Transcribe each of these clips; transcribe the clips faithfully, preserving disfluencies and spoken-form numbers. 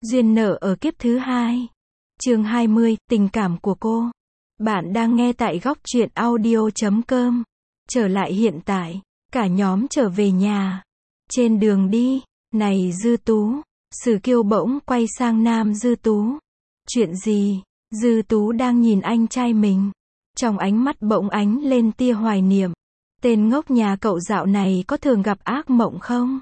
Duyên nợ ở kiếp thứ hai. Chương hai mươi, tình cảm của cô. Bạn đang nghe tại góc truyện audio chấm com. Trở lại hiện tại, cả nhóm trở về nhà. Trên đường đi, này Dư Tú, Sử Kiêu bỗng quay sang Nam Dư Tú. Chuyện gì? Dư Tú đang nhìn anh trai mình. Trong ánh mắt bỗng ánh lên tia hoài niệm. Tên ngốc nhà cậu dạo này có thường gặp ác mộng không?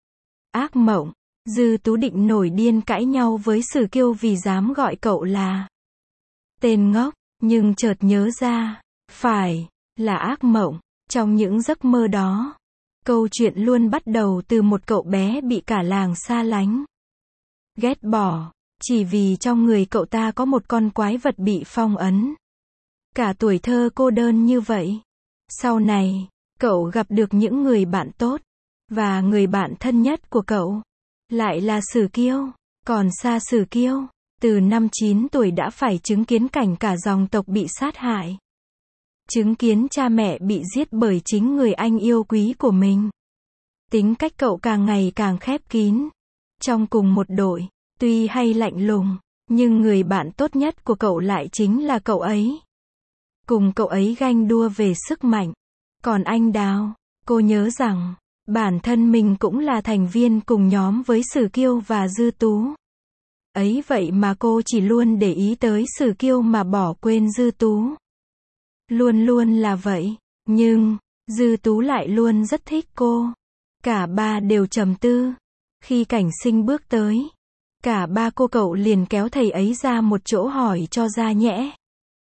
Ác mộng? Dư Tú định nổi điên cãi nhau với Sử Kiêu vì dám gọi cậu là tên ngốc, nhưng chợt nhớ ra, phải, là ác mộng. Trong những giấc mơ đó, câu chuyện luôn bắt đầu từ một cậu bé bị cả làng xa lánh, ghét bỏ, chỉ vì trong người cậu ta có một con quái vật bị phong ấn. Cả tuổi thơ cô đơn như vậy. Sau này, cậu gặp được những người bạn tốt, và người bạn thân nhất của cậu lại là Sử Kiêu. Còn xa Sử Kiêu, từ năm chín tuổi đã phải chứng kiến cảnh cả dòng tộc bị sát hại. Chứng kiến cha mẹ bị giết bởi chính người anh yêu quý của mình. Tính cách cậu càng ngày càng khép kín. Trong cùng một đội, tuy hay lạnh lùng, nhưng người bạn tốt nhất của cậu lại chính là cậu ấy. Cùng cậu ấy ganh đua về sức mạnh. Còn anh Đào, cô nhớ rằng, bản thân mình cũng là thành viên cùng nhóm với Sử Kiêu và Dư Tú. Ấy vậy mà cô chỉ luôn để ý tới Sử Kiêu mà bỏ quên Dư Tú. Luôn luôn là vậy, nhưng, Dư Tú lại luôn rất thích cô. Cả ba đều trầm tư. Khi Cảnh Sinh bước tới, cả ba cô cậu liền kéo thầy ấy ra một chỗ hỏi cho ra nhẽ.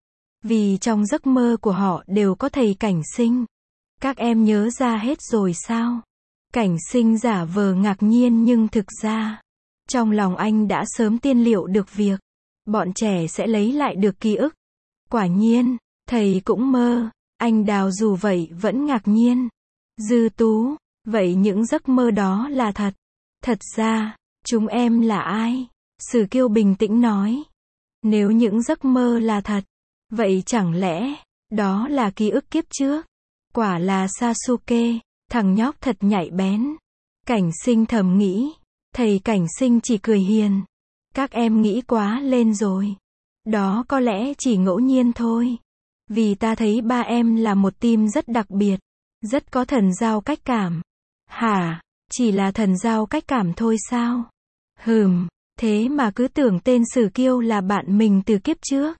Vì trong giấc mơ của họ đều có thầy Cảnh Sinh. Các em nhớ ra hết rồi sao? Cảnh Sinh giả vờ ngạc nhiên nhưng thực ra, trong lòng anh đã sớm tiên liệu được việc bọn trẻ sẽ lấy lại được ký ức. Quả nhiên, thầy cũng mơ. Anh Đào dù vậy vẫn ngạc nhiên. Dư Tú, vậy những giấc mơ đó là thật? Thật ra, chúng em là ai? Sử Kiêu bình tĩnh nói. Nếu những giấc mơ là thật, vậy chẳng lẽ đó là ký ức kiếp trước? Quả là Sasuke, thằng nhóc thật nhạy bén. Cảnh Sinh thầm nghĩ. Thầy Cảnh Sinh chỉ cười hiền. Các em nghĩ quá lên rồi. Đó có lẽ chỉ ngẫu nhiên thôi. Vì ta thấy ba em là một team rất đặc biệt, rất có thần giao cách cảm. Hả? Chỉ là thần giao cách cảm thôi sao? Hừm, thế mà cứ tưởng tên Sử Kiêu là bạn mình từ kiếp trước.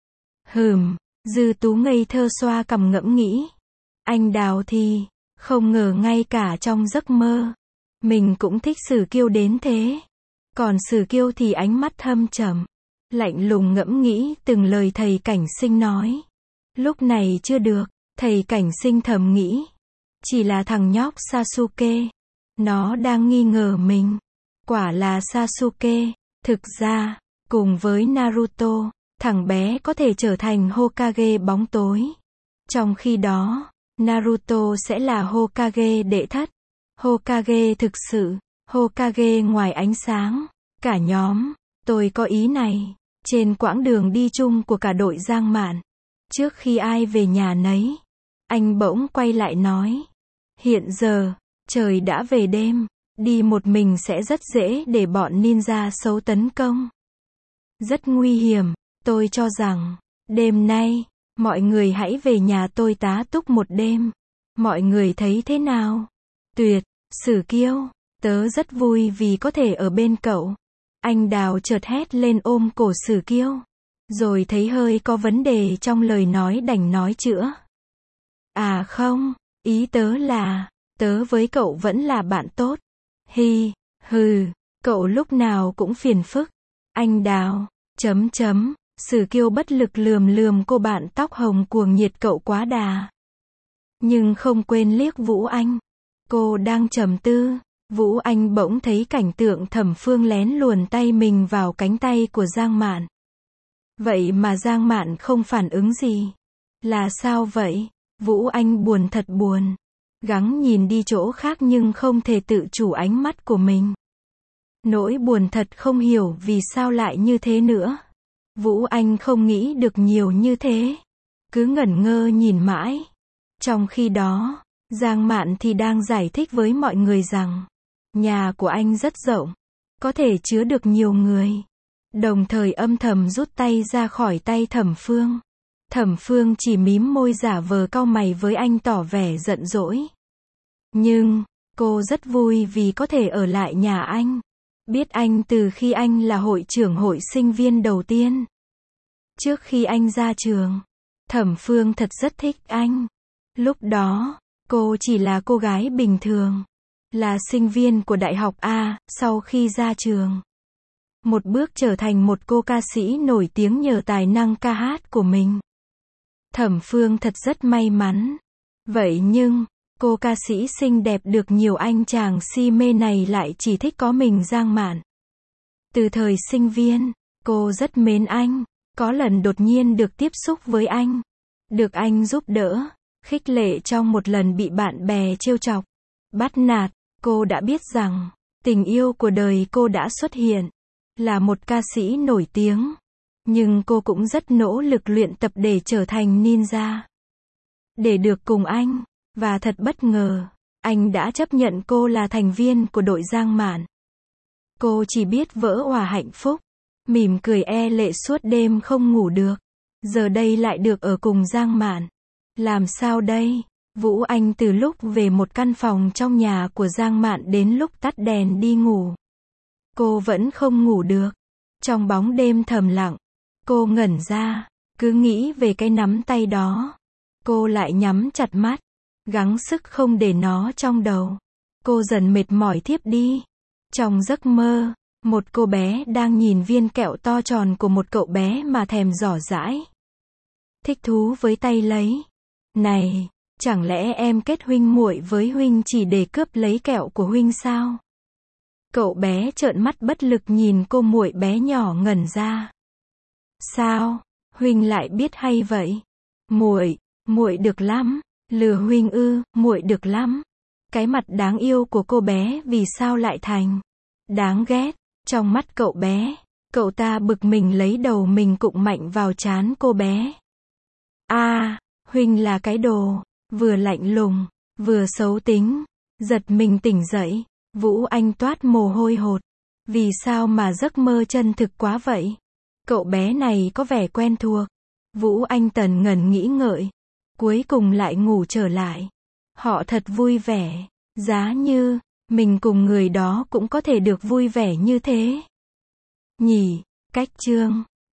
Hừm, Dư Tú ngây thơ xoa cằm ngẫm nghĩ. Anh Đào thì, không ngờ ngay cả trong giấc mơ, mình cũng thích Sử Kiêu đến thế. Còn Sử Kiêu thì ánh mắt thâm trầm, lạnh lùng ngẫm nghĩ từng lời thầy Cảnh Sinh nói. Lúc này chưa được, thầy Cảnh Sinh thầm nghĩ. Chỉ là thằng nhóc Sasuke. Nó đang nghi ngờ mình. Quả là Sasuke. Thực ra, cùng với Naruto, thằng bé có thể trở thành Hokage bóng tối. Trong khi đó, Naruto sẽ là Hokage đệ thất. Hokage thực sự, Hokage ngoài ánh sáng. Cả nhóm, tôi có ý này. Trên quãng đường đi chung của cả đội Giang Mạn, trước khi ai về nhà nấy, anh bỗng quay lại nói. Hiện giờ, trời đã về đêm, đi một mình sẽ rất dễ để bọn ninja xấu tấn công. Rất nguy hiểm, tôi cho rằng, đêm nay, mọi người hãy về nhà tôi tá túc một đêm. Mọi người thấy thế nào? Tuyệt, Sử Kiêu, tớ rất vui vì có thể ở bên cậu. Anh Đào chợt hét lên ôm cổ Sử Kiêu. Rồi thấy hơi có vấn đề trong lời nói đành nói chữa. À không, ý tớ là, tớ với cậu vẫn là bạn tốt. Hi, hừ, cậu lúc nào cũng phiền phức. Anh Đào, chấm chấm, Sử Kiêu bất lực lườm lườm cô bạn tóc hồng cuồng nhiệt cậu quá đà. Nhưng không quên liếc Vũ Anh. Cô đang trầm tư. Vũ Anh bỗng thấy cảnh tượng Thẩm Phương lén luồn tay mình vào cánh tay của Giang Mạn. Vậy mà Giang Mạn không phản ứng gì. Là sao vậy? Vũ Anh buồn thật buồn. Gắng nhìn đi chỗ khác nhưng không thể tự chủ ánh mắt của mình. Nỗi buồn thật không hiểu vì sao lại như thế nữa. Vũ Anh không nghĩ được nhiều như thế. Cứ ngẩn ngơ nhìn mãi. Trong khi đó, Giang Mạn thì đang giải thích với mọi người rằng, nhà của anh rất rộng. có thể chứa được nhiều người. Đồng thời âm thầm rút tay ra khỏi tay Thẩm Phương. Thẩm Phương chỉ mím môi giả vờ cau mày với anh tỏ vẻ giận dỗi. Nhưng, cô rất vui vì có thể ở lại nhà anh. Biết anh từ khi anh là hội trưởng hội sinh viên đầu tiên. Trước khi anh ra trường, Thẩm Phương thật rất thích anh. Lúc đó, cô chỉ là cô gái bình thường. Là sinh viên của Đại học A, sau khi ra trường. Một bước trở thành một cô ca sĩ nổi tiếng nhờ tài năng ca hát của mình. Thẩm Phương thật rất may mắn. Vậy nhưng, cô ca sĩ xinh đẹp được nhiều anh chàng si mê này lại chỉ thích có mình Giang Mạn. Từ thời sinh viên, cô rất mến anh. Có lần đột nhiên được tiếp xúc với anh. Được anh giúp đỡ, khích lệ trong một lần bị bạn bè trêu chọc, bắt nạt. Cô đã biết rằng, tình yêu của đời cô đã xuất hiện. Là một ca sĩ nổi tiếng. Nhưng cô cũng rất nỗ lực luyện tập để trở thành ninja. Để được cùng anh. Và thật bất ngờ, anh đã chấp nhận cô là thành viên của đội Giang Mạn. Cô chỉ biết vỡ òa hạnh phúc. Mỉm cười e lệ suốt đêm không ngủ được. Giờ đây lại được ở cùng Giang Mạn. Làm sao đây? Vũ Anh từ lúc về một căn phòng trong nhà của Giang Mạn đến lúc tắt đèn đi ngủ. Cô vẫn không ngủ được. Trong bóng đêm thầm lặng, cô ngẩn ra, cứ nghĩ về cái nắm tay đó. Cô lại nhắm chặt mắt, gắng sức không để nó trong đầu. Cô dần mệt mỏi thiếp đi. Trong giấc mơ, một cô bé đang nhìn viên kẹo to tròn của một cậu bé mà thèm dò dãi. Thích thú với tay lấy. Này, chẳng lẽ em kết huynh muội với huynh chỉ để cướp lấy kẹo của huynh sao? Cậu bé trợn mắt bất lực nhìn cô muội bé nhỏ ngẩn ra. Sao, huynh lại biết hay vậy? Muội, muội được lắm, lừa huynh ư? Muội được lắm. Cái mặt đáng yêu của cô bé vì sao lại thành đáng ghét? Trong mắt cậu bé, cậu ta bực mình lấy đầu mình cụng mạnh vào trán cô bé. A, à, huynh là cái đồ, vừa lạnh lùng, vừa xấu tính. Giật mình tỉnh dậy, Vũ Anh toát mồ hôi hột. Vì sao mà giấc mơ chân thực quá vậy? Cậu bé này có vẻ quen thuộc. Vũ Anh tần ngần nghĩ ngợi. Cuối cùng lại ngủ trở lại. Họ thật vui vẻ. Giá như, mình cùng người đó cũng có thể được vui vẻ như thế. Nhỉ, cách chương.